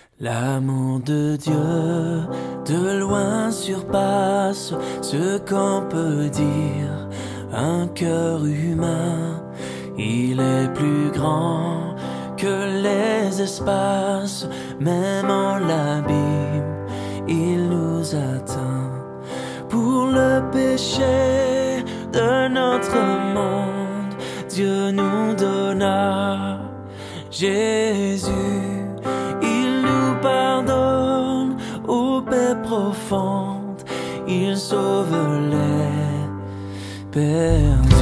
L'amour de Dieu de loin surpasse ce qu'on peut dire. Un cœur humain, il est plus grand que les espaces. Même en l'abîme, il nous atteint. Pour le péché de notre monde, Dieu nous donna Jésus. Il nous pardonne aux paix profondes, il sauve les perdus.